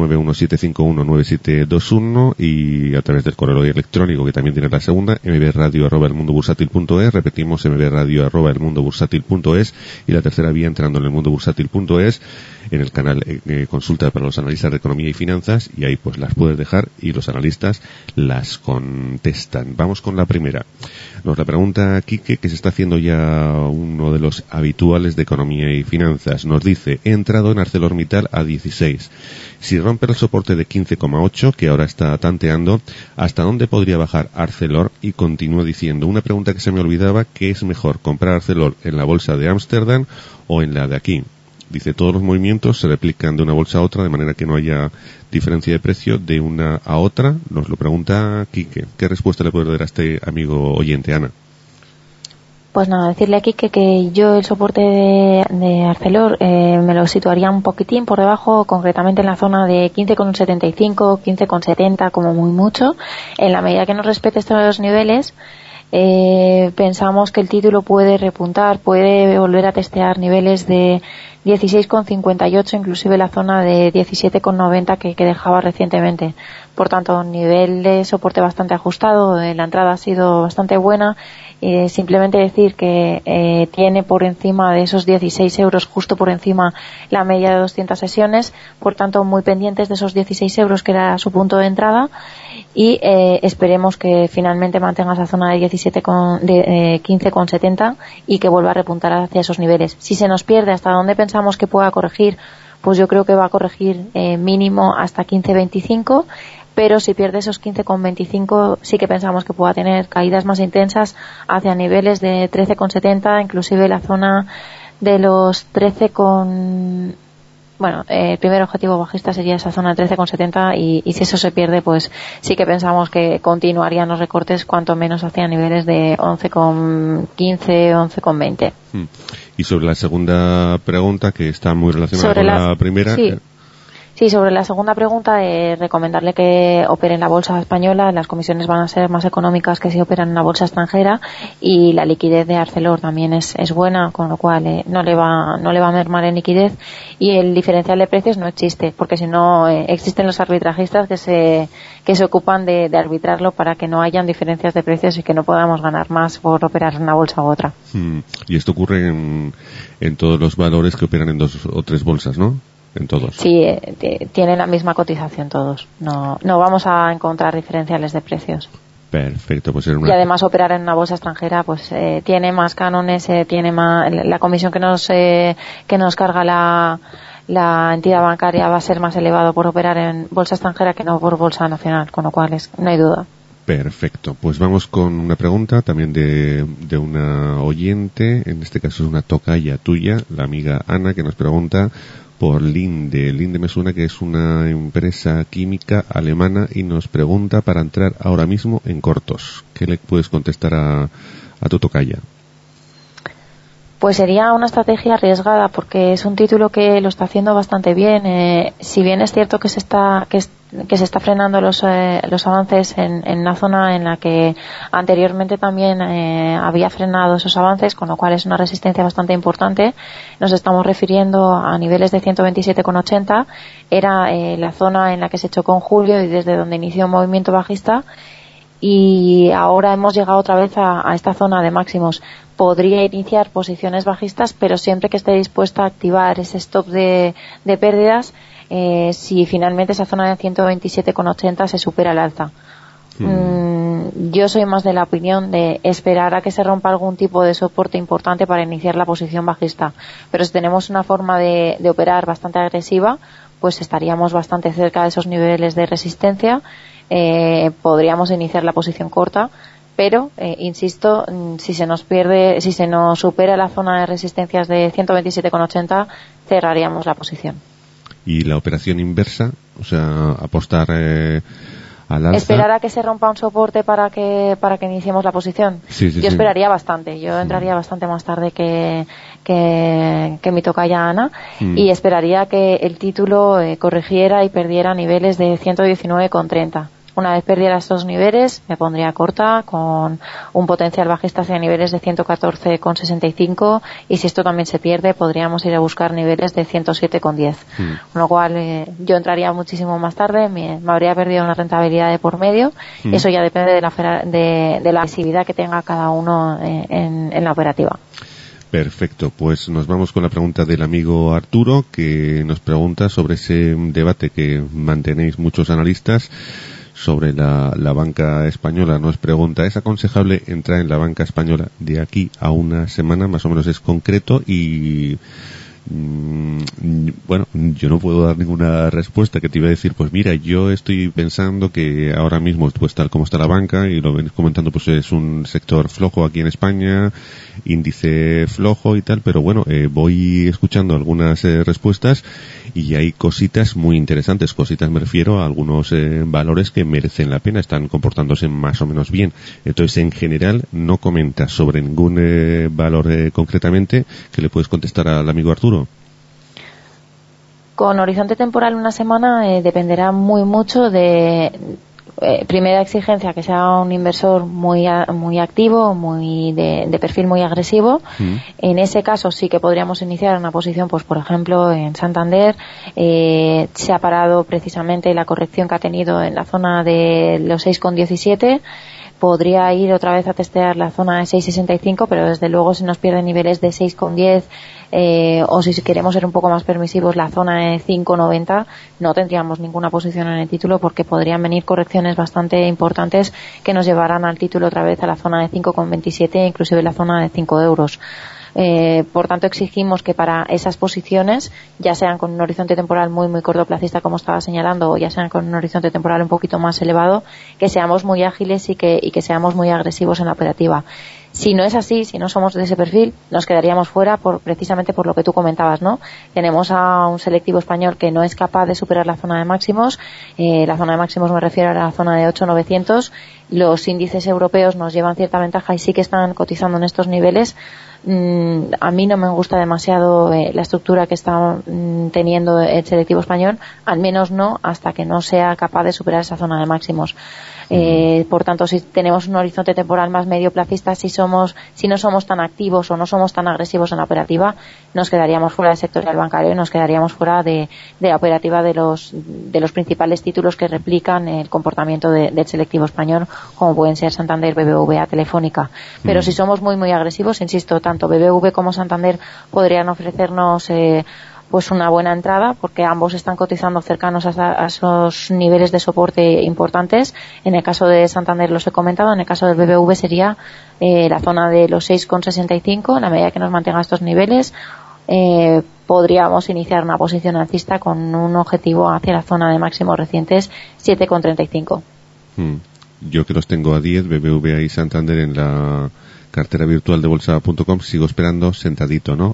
917519721, y a través del correo electrónico, que también tiene la segunda, mbradio@elmundobursátil.es, repetimos, mbradio@elmundobursátil.es, y la tercera vía entrando en elmundobursátil.es, en el canal consulta para los analistas de economía y finanzas, y ahí pues las puedes dejar y los analistas las contestan. Vamos con la primera. Nos la pregunta Quique, que se está haciendo ya uno de los habituales de economía y finanzas. Nos dice: he entrado en ArcelorMittal a 16. Si rompe el soporte de 15,8, que ahora está tanteando, ¿hasta dónde podría bajar Arcelor? Y continúa diciendo, una pregunta que se me olvidaba, ¿qué es mejor, comprar Arcelor en la bolsa de Ámsterdam o en la de aquí? Dice, todos los movimientos se replican de una bolsa a otra, de manera que no haya diferencia de precio de una a otra. Nos lo pregunta Quique. ¿Qué respuesta le puede dar a este amigo oyente, Ana? Pues nada, decirle a Quique que yo el soporte de Arcelor me lo situaría un poquitín por debajo, concretamente en la zona de 15,75, 15,70 como muy mucho. En la medida que nos respete estos niveles, pensamos que el título puede repuntar, puede volver a testear niveles de 16,58, inclusive la zona de 17,90 que dejaba recientemente. Por tanto, un nivel de soporte bastante ajustado, la entrada ha sido bastante buena. Simplemente decir que tiene por encima de esos 16 euros, justo por encima la media de 200 sesiones, por tanto muy pendientes de esos 16 euros que era su punto de entrada, y esperemos que finalmente mantenga esa zona de 15,70 y que vuelva a repuntar hacia esos niveles. Si se nos pierde hasta donde pensamos que pueda corregir, pues yo creo que va a corregir mínimo hasta 15,25, pero si pierde esos 15,25 sí que pensamos que pueda tener caídas más intensas hacia niveles de 13,70, inclusive la zona de los 13, bueno, el primer objetivo bajista sería esa zona de 13,70, y si eso se pierde, pues sí que pensamos que continuarían los recortes cuanto menos hacia niveles de 11,15, 11,20. Y sobre la segunda pregunta, que está muy relacionada con la primera. Sí, sobre la segunda pregunta, recomendarle que opere en la bolsa española. Las comisiones van a ser más económicas que si operan en la bolsa extranjera, y la liquidez de Arcelor también es buena, con lo cual no le va a mermar en liquidez, y el diferencial de precios no existe, porque si no existen los arbitrajistas que se ocupan de arbitrarlo para que no hayan diferencias de precios y que no podamos ganar más por operar en una bolsa u otra. Y esto ocurre en todos los valores que operan en 2 o 3 bolsas, ¿no? En todos. Sí, tienen la misma cotización todos. No vamos a encontrar diferenciales de precios. Perfecto, pues y además operar en una bolsa extranjera pues tiene más cánones, tiene más la comisión que nos carga la entidad bancaria va a ser más elevado por operar en bolsa extranjera que no por bolsa nacional, con lo cual no hay duda. Perfecto, pues vamos con una pregunta también de una oyente, en este caso es una tocaya tuya, la amiga Ana, que nos pregunta por Linde. Linde me suena que es una empresa química alemana, y nos pregunta para entrar ahora mismo en cortos. ¿Qué le puedes contestar a tu tocaya? Pues sería una estrategia arriesgada, porque es un título que lo está haciendo bastante bien. Si bien es cierto que se está frenando los avances en una zona en la que anteriormente también había frenado esos avances, con lo cual es una resistencia bastante importante. Nos estamos refiriendo a niveles de 127,80, era la zona en la que se chocó en julio y desde donde inició un movimiento bajista, y ahora hemos llegado otra vez a esta zona de máximos. Podría iniciar posiciones bajistas, pero siempre que esté dispuesta a activar ese stop de pérdidas si finalmente esa zona de 127,80 se supera al alza. yo soy más de la opinión de esperar a que se rompa algún tipo de soporte importante para iniciar la posición bajista. Pero si tenemos una forma de operar bastante agresiva, pues estaríamos bastante cerca de esos niveles de resistencia. Podríamos iniciar la posición corta, pero insisto, si se nos supera la zona de resistencias de 127,80, cerraríamos la posición. Y la operación inversa, o sea, apostar al alza. Esperar a que se rompa un soporte para que iniciemos la posición. Sí, yo esperaría bastante. Yo entraría bastante más tarde que mi tocaya Ana y esperaría que el título corrigiera y perdiera niveles de 119,30. Una vez perdiera estos niveles, me pondría corta con un potencial bajista hacia niveles de 114,65 y si esto también se pierde, podríamos ir a buscar niveles de 107,10. Con lo cual, yo entraría muchísimo más tarde, me habría perdido una rentabilidad de por medio. Eso ya depende de la agresividad que tenga cada uno en la operativa. Perfecto, pues nos vamos con la pregunta del amigo Arturo, que nos pregunta sobre ese debate que mantenéis muchos analistas sobre la banca española. Nos pregunta, ¿es aconsejable entrar en la banca española de aquí a una semana? Más o menos es concreto y bueno, yo no puedo dar ninguna respuesta. Que te iba a decir, pues mira, yo estoy pensando que ahora mismo, pues tal como está la banca, y lo venís comentando, pues es un sector flojo aquí en España, índice flojo y tal, pero bueno, voy escuchando algunas respuestas y hay cositas muy interesantes. Cositas me refiero a algunos valores que merecen la pena, están comportándose más o menos bien. Entonces, en general, no comentas sobre ningún valor concretamente. Que le puedes contestar al amigo Arturo. Con horizonte temporal una semana dependerá mucho de primera exigencia, que sea un inversor muy activo, muy de perfil muy agresivo. En ese caso sí que podríamos iniciar una posición, pues por ejemplo en Santander. Se ha parado precisamente la corrección que ha tenido en la zona de los 6,17. Podría ir otra vez a testear la zona de 6,65, pero desde luego si nos pierden niveles de 6,10 o si queremos ser un poco más permisivos, la zona de 5,90, no tendríamos ninguna posición en el título porque podrían venir correcciones bastante importantes que nos llevarán al título otra vez a la zona de 5,27, inclusive la zona de 5 euros. Por tanto, exigimos que para esas posiciones, ya sean con un horizonte temporal muy cortoplacista, como estaba señalando, o ya sean con un horizonte temporal un poquito más elevado, que seamos muy ágiles y que seamos muy agresivos en la operativa. Si no es así, si no somos de ese perfil, nos quedaríamos fuera precisamente por lo que tú comentabas, ¿no? Tenemos a un selectivo español que no es capaz de superar la zona de máximos. La zona de máximos me refiero a la zona de 8,900. Los índices europeos nos llevan cierta ventaja y sí que están cotizando en estos niveles. A mí no me gusta demasiado la estructura que está teniendo el selectivo español, al menos no hasta que no sea capaz de superar esa zona de máximos. Por tanto, si tenemos un horizonte temporal más medio placista, si no somos tan activos o no somos tan agresivos en la operativa, nos quedaríamos fuera del sectorial bancario y nos quedaríamos fuera de la operativa de los principales títulos que replican el comportamiento del selectivo español, como pueden ser Santander, BBVA, Telefónica. Pero si somos muy agresivos, insisto, tanto BBV como Santander podrían ofrecernos pues una buena entrada, porque ambos están cotizando cercanos a esos niveles de soporte importantes. En el caso de Santander los he comentado, en el caso del BBV sería la zona de los 6,65. En la medida que nos mantenga estos niveles, podríamos iniciar una posición alcista con un objetivo hacia la zona de máximos recientes 7,35. Yo que los tengo a 10, BBVA y Santander en la cartera virtual de bolsa.com, sigo esperando sentadito, ¿no?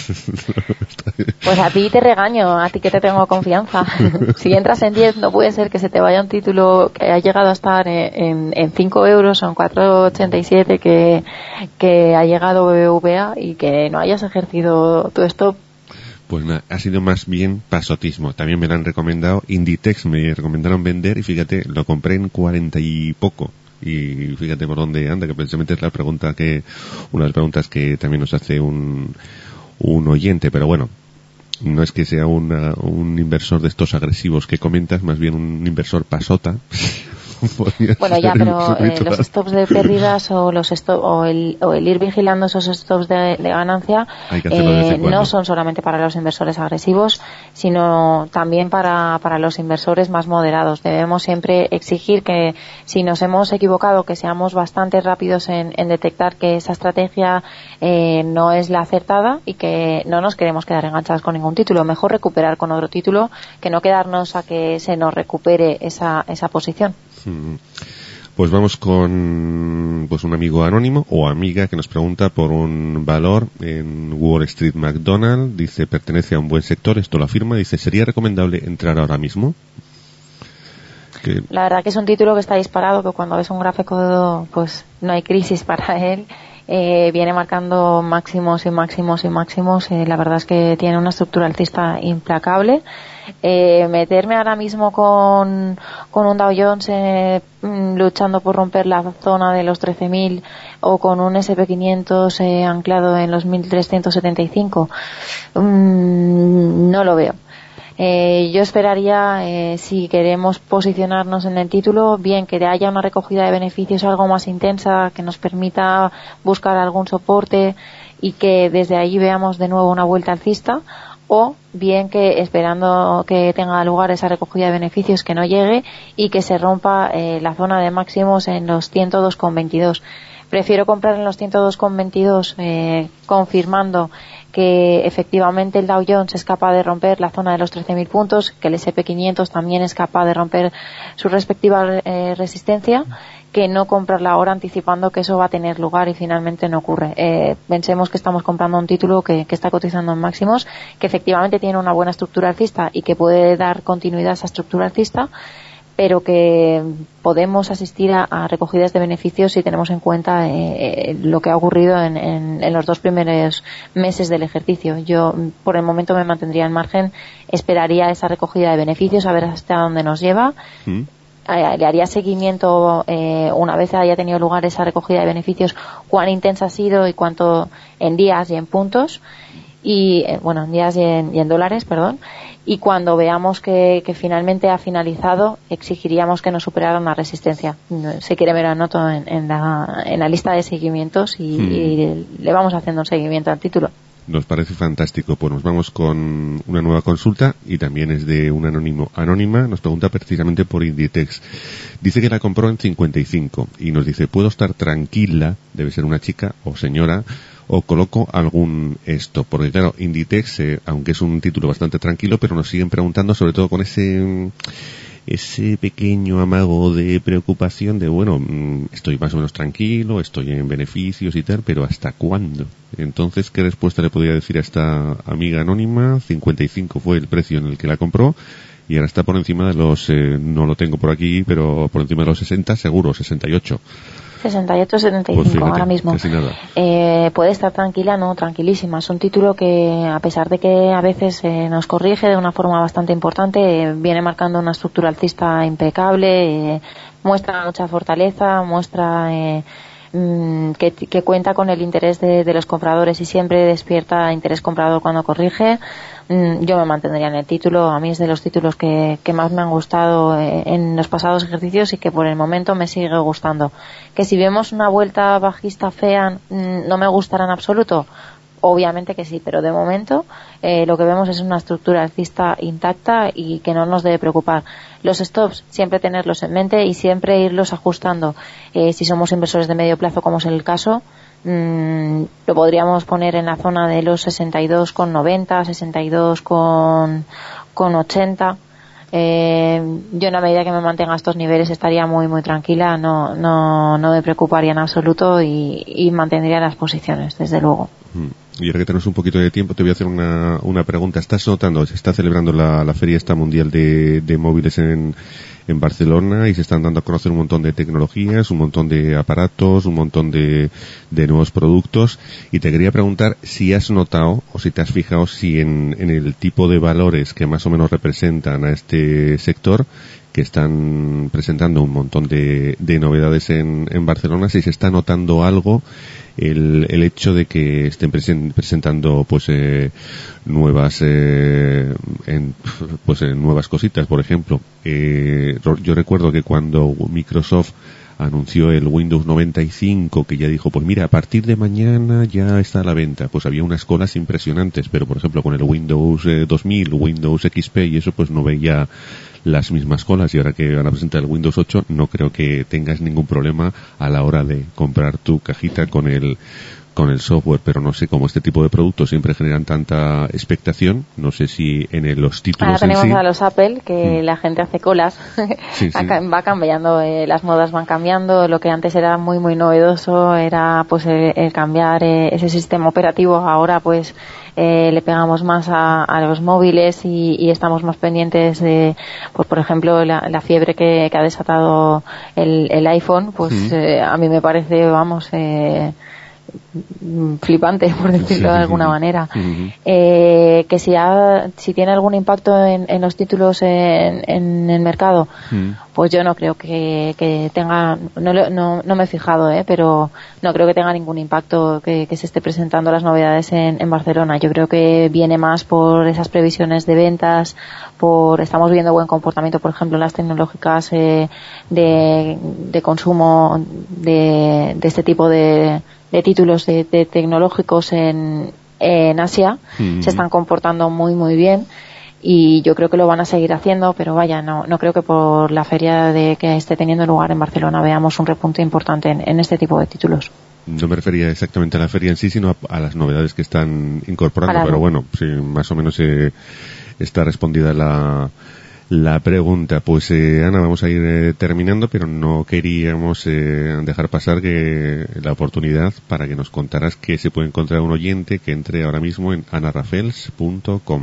Pues a ti te regaño, a ti que te tengo confianza. Si entras en 10, no puede ser que se te vaya un título que ha llegado a estar en 5 euros o en 4,87 que ha llegado BBVA y que no hayas ejercido tu stop. Pues ha sido más bien pasotismo. También me lo han recomendado. Inditex me recomendaron vender y fíjate, lo compré en 40 y poco. Y fíjate por dónde anda, que precisamente es una de las preguntas que también nos hace un oyente. Pero bueno, no es que sea un inversor de estos agresivos que comentas, más bien un inversor pasota. Bueno, ya, pero los stops de pérdidas o el ir vigilando esos stops de ganancia no son solamente para los inversores agresivos, sino también para los inversores más moderados. Debemos siempre exigir que si nos hemos equivocado, que seamos bastante rápidos en detectar que esa estrategia no es la acertada y que no nos queremos quedar enganchados con ningún título. Mejor recuperar con otro título que no quedarnos a que se nos recupere esa posición. Pues vamos con un amigo anónimo o amiga que nos pregunta por un valor en Wall Street McDonald. Dice, pertenece a un buen sector, esto lo afirma. Dice, ¿sería recomendable entrar ahora mismo? La verdad que es un título que está disparado, que cuando ves un gráfico pues no hay crisis para él. Viene marcando máximos y máximos y máximos. La verdad es que tiene una estructura alcista implacable. Meterme ahora mismo con un Dow Jones luchando por romper la zona de los 13.000 o con un S&P 500 anclado en los 1.375, no lo veo. Yo esperaría, si queremos posicionarnos en el título, bien que haya una recogida de beneficios algo más intensa, que nos permita buscar algún soporte y que desde ahí veamos de nuevo una vuelta alcista, o bien que esperando que tenga lugar esa recogida de beneficios que no llegue y que se rompa la zona de máximos en los 102,22. Prefiero comprar en los 102,22 confirmando que efectivamente el Dow Jones es capaz de romper la zona de los 13.000 puntos, que el S&P 500 también es capaz de romper su respectiva resistencia, que no comprarla ahora anticipando que eso va a tener lugar y finalmente no ocurre. Pensemos que estamos comprando un título que está cotizando en máximos, que efectivamente tiene una buena estructura alcista y que puede dar continuidad a esa estructura alcista, pero que podemos asistir a recogidas de beneficios si tenemos en cuenta lo que ha ocurrido en los 2 primeros meses del ejercicio. Yo por el momento me mantendría en margen, esperaría esa recogida de beneficios, a ver hasta dónde nos lleva. Le haría seguimiento una vez haya tenido lugar esa recogida de beneficios, cuán intensa ha sido y cuánto en días y en puntos, y en días y en dólares, perdón. Y cuando veamos que finalmente ha finalizado, exigiríamos que nos superara una resistencia. Se quiere ver anoto en la lista de seguimientos y le vamos haciendo un seguimiento al título. Nos parece fantástico. Pues nos vamos con una nueva consulta y también es de un anónima. Nos pregunta precisamente por Inditex. Dice que la compró en 55 y nos dice, ¿puedo estar tranquila? Debe ser una chica o señora. ¿O coloco algún stop? Porque claro, Inditex, aunque es un título bastante tranquilo, pero nos siguen preguntando, sobre todo con ese pequeño amago de preocupación de, estoy más o menos tranquilo, estoy en beneficios y tal, pero ¿hasta cuándo? Entonces, ¿qué respuesta le podría decir a esta amiga anónima? 55 fue el precio en el que la compró y ahora está por encima de los, no lo tengo por aquí, pero por encima de los 60, seguro, 68. 68-75 pues fíjate, ahora mismo. Casi nada. Puede estar tranquila, no, tranquilísima. Es un título que, a pesar de que a veces nos corrige de una forma bastante importante, viene marcando una estructura alcista impecable, muestra mucha fortaleza, muestra que cuenta con el interés de los compradores y siempre despierta interés comprador cuando corrige. Yo me mantendría en el título. A mí es de los títulos que más me han gustado en los pasados ejercicios y que por el momento me sigue gustando. Que si vemos una vuelta bajista fea no me gustará en absoluto, obviamente que sí, pero de momento lo que vemos es una estructura alcista intacta y que no nos debe preocupar. Los stops siempre tenerlos en mente y siempre irlos ajustando. Si somos inversores de medio plazo, como es el caso, lo podríamos poner en la zona de los 62,90, 62,80. Yo en la medida que me mantenga a estos niveles estaría muy muy tranquila, no me preocuparía en absoluto y mantendría las posiciones, desde luego. Y ahora que tenemos un poquito de tiempo, te voy a hacer una pregunta. ¿Estás notando? Se está celebrando la feria esta mundial de móviles en Barcelona y se están dando a conocer un montón de tecnologías, un montón de aparatos, un montón de nuevos productos. Y te quería preguntar si has notado o si te has fijado si en el tipo de valores que más o menos representan a este sector, que están presentando un montón de novedades en Barcelona, si se está notando algo el hecho de que estén presentando pues nuevas nuevas cositas. Por ejemplo, yo recuerdo que cuando Microsoft anunció el Windows 95, que ya dijo, pues mira, a partir de mañana ya está a la venta, pues había unas colas impresionantes, pero por ejemplo con el Windows 2000, Windows XP y eso, pues no veía las mismas colas, y ahora que van a presentar el Windows 8 no creo que tengas ningún problema a la hora de comprar tu cajita con el software. Pero no sé, cómo este tipo de productos siempre generan tanta expectación, no sé si en los títulos ahora tenemos en sí, a los Apple, que la gente hace colas, sí. va cambiando, las modas van cambiando. Lo que antes era muy muy novedoso era pues el cambiar ese sistema operativo. Ahora pues le pegamos más a los móviles y estamos más pendientes de, pues por ejemplo, la fiebre que ha desatado el iPhone, pues a mí me parece, vamos, flipante, por decirlo de alguna manera. Que si tiene algún impacto en los títulos en el mercado, pues yo no creo que tenga, no me he fijado, pero no creo que tenga ningún impacto que se esté presentando las novedades en Barcelona. Yo creo que viene más por esas previsiones de ventas, estamos viendo buen comportamiento, por ejemplo, en las tecnológicas de consumo de este tipo de títulos de tecnológicos en Asia. Se están comportando muy muy bien y yo creo que lo van a seguir haciendo, pero vaya, no creo que por la feria que esté teniendo lugar en Barcelona veamos un repunte importante en este tipo de títulos. No me refería exactamente a la feria en sí, sino a las novedades que están incorporando, pero bueno, sí, más o menos está respondida la pregunta. Pues Ana, vamos a ir terminando, pero no queríamos dejar pasar la oportunidad para que nos contaras que se puede encontrar un oyente que entre ahora mismo en anarrafels.com.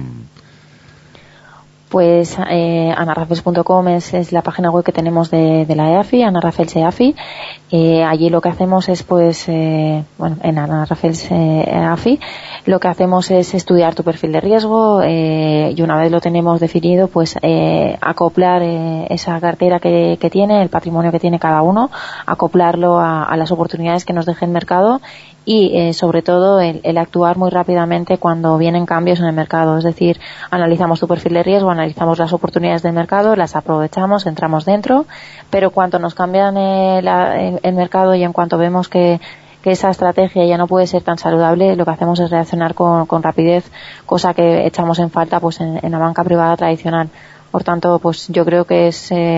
Pues anarrafels.com es la página web que tenemos de la EAFI, Anarrafels EAFI. Allí lo que hacemos es, pues, en Anarrafels EAFI, lo que hacemos es estudiar tu perfil de riesgo y una vez lo tenemos definido, pues acoplar esa cartera que tiene, el patrimonio que tiene cada uno, acoplarlo a las oportunidades que nos deje el mercado y sobre todo el actuar muy rápidamente cuando vienen cambios en el mercado. Es decir, analizamos tu perfil de riesgo, analizamos las oportunidades del mercado, las aprovechamos, entramos dentro, pero cuando nos cambian el mercado y en cuanto vemos que esa estrategia ya no puede ser tan saludable, lo que hacemos es reaccionar con rapidez, cosa que echamos en falta pues en la banca privada tradicional. Por tanto, pues yo creo que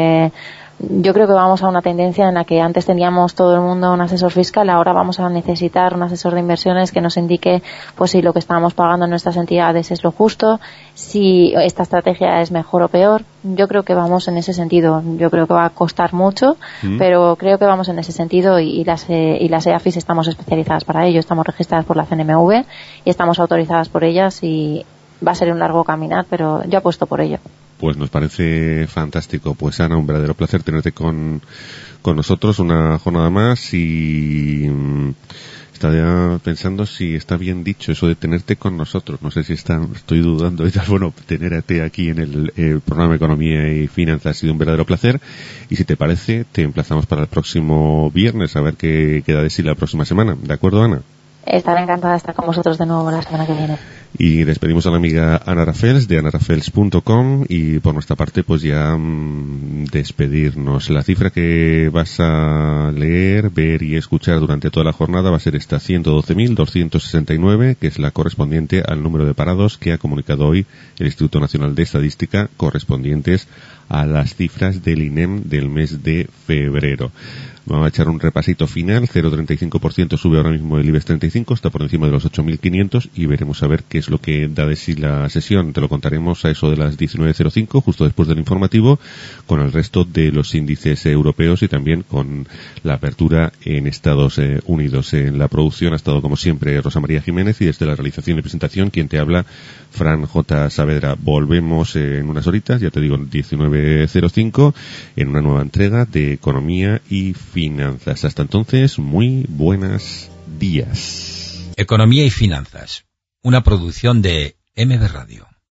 vamos a una tendencia en la que antes teníamos todo el mundo un asesor fiscal, ahora vamos a necesitar un asesor de inversiones que nos indique pues si lo que estamos pagando en nuestras entidades es lo justo, si esta estrategia es mejor o peor. Yo creo que vamos en ese sentido. Yo creo que va a costar mucho, pero creo que vamos en ese sentido y las EAFIs estamos especializadas para ello. Estamos registradas por la CNMV y estamos autorizadas por ellas y va a ser un largo caminar, pero yo apuesto por ello. Pues nos parece fantástico. Pues Ana, un verdadero placer tenerte con nosotros una jornada más y estaba pensando si está bien dicho eso de tenerte con nosotros. No sé si estoy dudando. Bueno, tenerte aquí en el programa Economía y Finanzas ha sido un verdadero placer y si te parece te emplazamos para el próximo viernes a ver qué queda de sí la próxima semana. ¿De acuerdo, Ana? Estaré encantada de estar con vosotros de nuevo la semana que viene. Y despedimos a la amiga Ana Rafels de anarrafels.com y por nuestra parte pues ya despedirnos. La cifra que vas a leer, ver y escuchar durante toda la jornada va a ser esta 112.269, que es la correspondiente al número de parados que ha comunicado hoy el Instituto Nacional de Estadística, correspondientes a las cifras del INEM del mes de febrero. Vamos a echar un repasito final. 0,35% sube ahora mismo el IBEX 35, está por encima de los 8.500 y veremos a ver qué es lo que da de sí la sesión. Te lo contaremos a eso de las 19.05, justo después del informativo, con el resto de los índices europeos y también con la apertura en Estados Unidos. En la producción ha estado, como siempre, Rosa María Jiménez y desde la realización y presentación, quien te habla, Fran J. Saavedra. Volvemos en unas horitas, ya te digo, 19.05, en una nueva entrega de Economía y Finanzas. Hasta entonces, muy buenos días. Economía y Finanzas, una producción de MB Radio.